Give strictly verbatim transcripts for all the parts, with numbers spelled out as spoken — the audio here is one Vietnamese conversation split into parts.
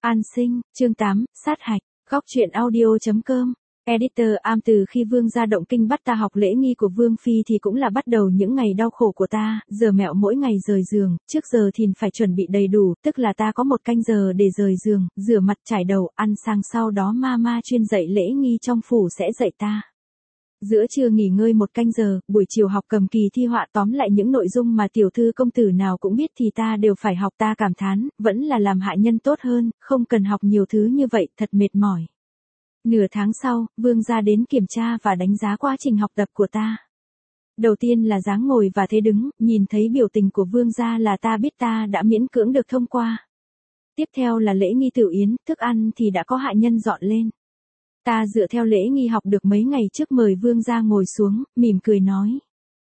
An sinh, chương tám, sát hạch, góc truyện audio.com. Editor am từ khi vương gia động kinh bắt ta học lễ nghi của vương phi thì cũng là bắt đầu những ngày đau khổ của ta, giờ mẹo mỗi ngày rời giường, trước giờ thìn phải chuẩn bị đầy đủ, tức là ta có một canh giờ để rời giường, rửa mặt trải đầu, ăn sang sau đó mama chuyên dạy lễ nghi trong phủ sẽ dạy ta. Giữa trưa nghỉ ngơi một canh giờ, buổi chiều học cầm kỳ thi họa, tóm lại những nội dung mà tiểu thư công tử nào cũng biết thì ta đều phải học. Ta cảm thán, vẫn là làm hạ nhân tốt hơn, không cần học nhiều thứ như vậy, thật mệt mỏi. Nửa tháng sau, vương gia đến kiểm tra và đánh giá quá trình học tập của ta. Đầu tiên là dáng ngồi và thế đứng, nhìn thấy biểu tình của vương gia là ta biết ta đã miễn cưỡng được thông qua. Tiếp theo là lễ nghi tiểu yến, thức ăn thì đã có hạ nhân dọn lên. Ta dựa theo lễ nghi học được mấy ngày trước mời vương gia ngồi xuống, mỉm cười nói.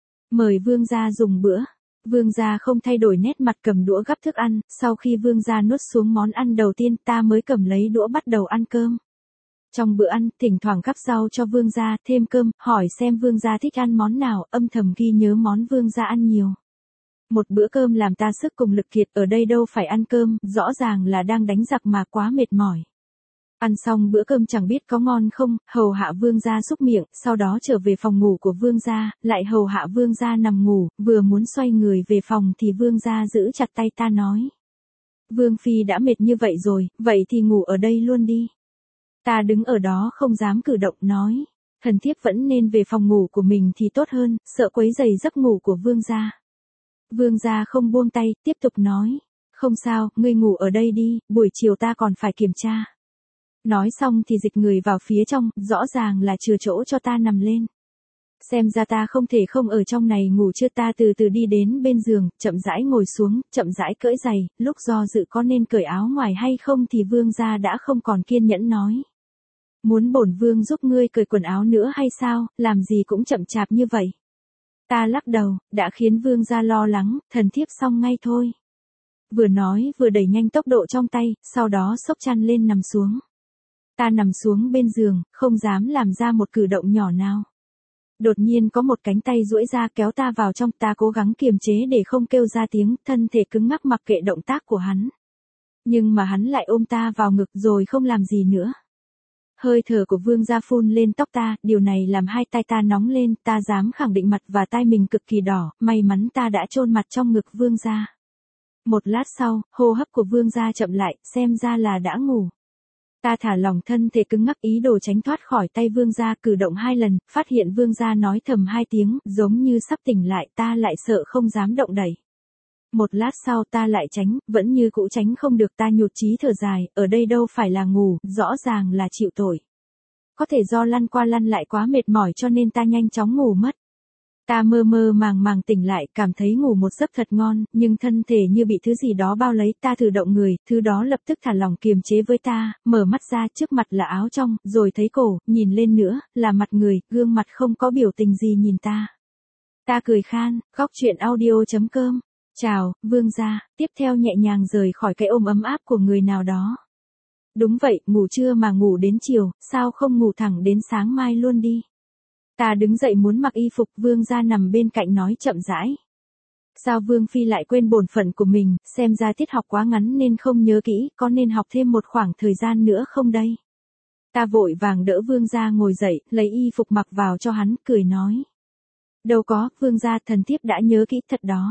Mời vương gia dùng bữa. Vương gia không thay đổi nét mặt, cầm đũa gắp thức ăn, sau khi vương gia nuốt xuống món ăn đầu tiên ta mới cầm lấy đũa bắt đầu ăn cơm. Trong bữa ăn, thỉnh thoảng gắp rau cho vương gia, thêm cơm, hỏi xem vương gia thích ăn món nào, âm thầm ghi nhớ món vương gia ăn nhiều. Một bữa cơm làm ta sức cùng lực kiệt, ở đây đâu phải ăn cơm, rõ ràng là đang đánh giặc mà quá mệt mỏi. Ăn xong bữa cơm chẳng biết có ngon không, hầu hạ vương gia xúc miệng, sau đó trở về phòng ngủ của vương gia, lại hầu hạ vương gia nằm ngủ, vừa muốn xoay người về phòng thì vương gia giữ chặt tay ta nói. Vương phi đã mệt như vậy rồi, vậy thì ngủ ở đây luôn đi. Ta đứng ở đó không dám cử động, nói, thần thiếp vẫn nên về phòng ngủ của mình thì tốt hơn, sợ quấy rầy giấc ngủ của vương gia. Vương gia không buông tay, tiếp tục nói, không sao, ngươi ngủ ở đây đi, buổi chiều ta còn phải kiểm tra. Nói xong thì dịch người vào phía trong, rõ ràng là chừa chỗ cho ta nằm lên. Xem ra ta không thể không ở trong này ngủ chưa. Ta từ từ đi đến bên giường, chậm rãi ngồi xuống, chậm rãi cởi giày, lúc do dự có nên cởi áo ngoài hay không thì vương gia đã không còn kiên nhẫn nói. Muốn bổn vương giúp ngươi cởi quần áo nữa hay sao, làm gì cũng chậm chạp như vậy. Ta lắc đầu, đã khiến vương gia lo lắng, thần thiếp xong ngay thôi. Vừa nói vừa đẩy nhanh tốc độ trong tay, sau đó xốc chăn lên nằm xuống. Ta nằm xuống bên giường, không dám làm ra một cử động nhỏ nào. Đột nhiên có một cánh tay duỗi ra kéo ta vào trong, ta cố gắng kiềm chế để không kêu ra tiếng, thân thể cứng ngắc mặc kệ động tác của hắn. Nhưng mà hắn lại ôm ta vào ngực rồi không làm gì nữa. Hơi thở của vương gia phun lên tóc ta, điều này làm hai tay ta nóng lên, ta dám khẳng định mặt và tai mình cực kỳ đỏ, may mắn ta đã chôn mặt trong ngực vương gia. Một lát sau, hô hấp của vương gia chậm lại, xem ra là đã ngủ. Ta thả lỏng thân thể cứng ngắc ý đồ tránh thoát khỏi tay vương gia, cử động hai lần, phát hiện vương gia nói thầm hai tiếng, giống như sắp tỉnh lại, ta lại sợ không dám động đậy. Một lát sau ta lại tránh, vẫn như cũ tránh không được, ta nhụt chí thở dài, ở đây đâu phải là ngủ, rõ ràng là chịu tội. Có thể do lăn qua lăn lại quá mệt mỏi cho nên ta nhanh chóng ngủ mất. Ta mơ mơ màng màng tỉnh lại, cảm thấy ngủ một giấc thật ngon, nhưng thân thể như bị thứ gì đó bao lấy, ta thử động người, thứ đó lập tức thả lỏng kiềm chế với ta, mở mắt ra, trước mặt là áo trong, rồi thấy cổ, nhìn lên nữa, là mặt người, gương mặt không có biểu tình gì nhìn ta. Ta cười khan, góc truyện audio.com. Chào, vương gia, tiếp theo nhẹ nhàng rời khỏi cái ôm ấm áp của người nào đó. Đúng vậy, ngủ trưa mà ngủ đến chiều, sao không ngủ thẳng đến sáng mai luôn đi. Ta đứng dậy muốn mặc y phục, vương gia nằm bên cạnh nói chậm rãi. Sao vương phi lại quên bổn phận của mình, xem ra tiết học quá ngắn nên không nhớ kỹ, có nên học thêm một khoảng thời gian nữa không đây? Ta vội vàng đỡ vương gia ngồi dậy, lấy y phục mặc vào cho hắn, cười nói. Đâu có, vương gia, thần thiếp đã nhớ kỹ thật đó.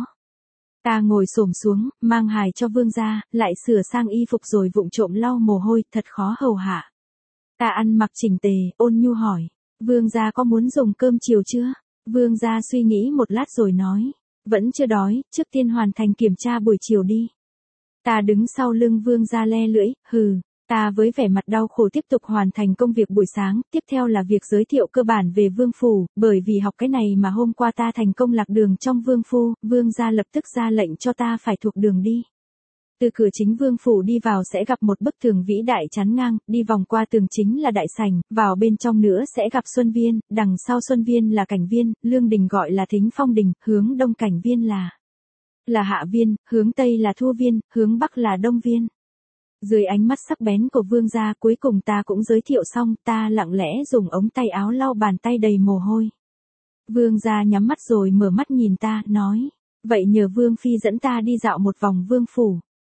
Ta ngồi xổm xuống, mang hài cho vương gia, lại sửa sang y phục rồi vụng trộm lau mồ hôi, thật khó hầu hạ. Ta ăn mặc chỉnh tề, ôn nhu hỏi. Vương gia có muốn dùng cơm chiều chưa? Vương gia suy nghĩ một lát rồi nói. Vẫn chưa đói, trước tiên hoàn thành kiểm tra buổi chiều đi. Ta đứng sau lưng vương gia le lưỡi, hừ. Ta với vẻ mặt đau khổ tiếp tục hoàn thành công việc buổi sáng, tiếp theo là việc giới thiệu cơ bản về vương phủ, bởi vì học cái này mà hôm qua ta thành công lạc đường trong vương phu, vương gia lập tức ra lệnh cho ta phải thuộc đường đi. Từ cửa chính vương phủ đi vào sẽ gặp một bức tường vĩ đại chắn ngang, đi vòng qua tường chính là đại sảnh, vào bên trong nữa sẽ gặp Xuân Viên, đằng sau Xuân Viên là Cảnh Viên, Lương Đình gọi là Thính Phong Đình, hướng đông Cảnh Viên là là Hạ Viên, hướng tây là Thu Viên, hướng bắc là Đông Viên. Dưới ánh mắt sắc bén của vương gia cuối cùng ta cũng giới thiệu xong, ta lặng lẽ dùng ống tay áo lau bàn tay đầy mồ hôi. Vương gia nhắm mắt rồi mở mắt nhìn ta, nói, vậy nhờ vương phi dẫn ta đi dạo một vòng vương phủ.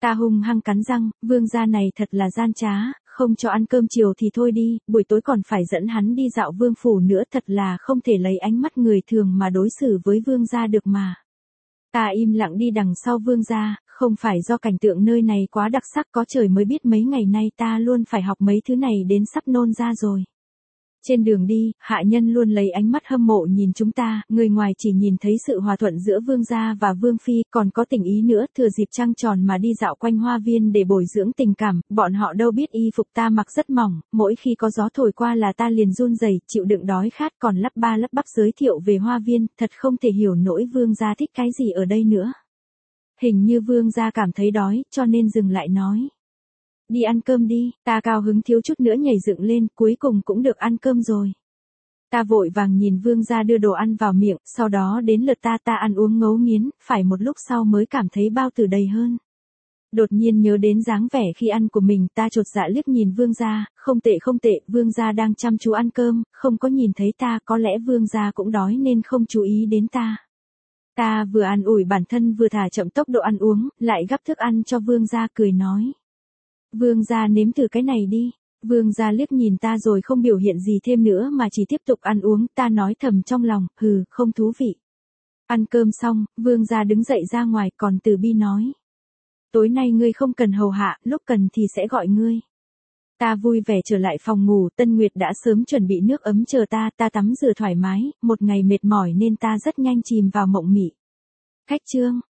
Ta hung hăng cắn răng, vương gia này thật là gian trá, không cho ăn cơm chiều thì thôi đi, buổi tối còn phải dẫn hắn đi dạo vương phủ nữa, thật là không thể lấy ánh mắt người thường mà đối xử với vương gia được mà. Ta im lặng đi đằng sau vương gia, không phải do cảnh tượng nơi này quá đặc sắc, có trời mới biết mấy ngày nay ta luôn phải học mấy thứ này đến sắp nôn ra rồi. Trên đường đi, hạ nhân luôn lấy ánh mắt hâm mộ nhìn chúng ta, người ngoài chỉ nhìn thấy sự hòa thuận giữa vương gia và vương phi, còn có tình ý nữa, thừa dịp trăng tròn mà đi dạo quanh hoa viên để bồi dưỡng tình cảm, bọn họ đâu biết y phục ta mặc rất mỏng, mỗi khi có gió thổi qua là ta liền run rẩy, chịu đựng đói khát, còn lắp ba lắp bắp giới thiệu về hoa viên, thật không thể hiểu nổi vương gia thích cái gì ở đây nữa. Hình như vương gia cảm thấy đói, cho nên dừng lại nói. Đi ăn cơm đi, ta cao hứng thiếu chút nữa nhảy dựng lên, cuối cùng cũng được ăn cơm rồi. Ta vội vàng nhìn vương gia đưa đồ ăn vào miệng, sau đó đến lượt ta ta ăn uống ngấu nghiến, phải một lúc sau mới cảm thấy bao tử đầy hơn. Đột nhiên nhớ đến dáng vẻ khi ăn của mình, ta chột dạ liếc nhìn vương gia, không tệ không tệ, vương gia đang chăm chú ăn cơm, không có nhìn thấy ta, có lẽ vương gia cũng đói nên không chú ý đến ta. Ta vừa an ủi bản thân vừa thả chậm tốc độ ăn uống, lại gắp thức ăn cho vương gia cười nói. Vương gia nếm thử cái này đi. Vương gia liếc nhìn ta rồi không biểu hiện gì thêm nữa mà chỉ tiếp tục ăn uống, ta nói thầm trong lòng, hừ, không thú vị. Ăn cơm xong, vương gia đứng dậy ra ngoài, còn Từ Bi nói. Tối nay ngươi không cần hầu hạ, lúc cần thì sẽ gọi ngươi. Ta vui vẻ trở lại phòng ngủ, Tân Nguyệt đã sớm chuẩn bị nước ấm chờ ta, ta tắm rửa thoải mái, một ngày mệt mỏi nên ta rất nhanh chìm vào mộng mị. Khách trương.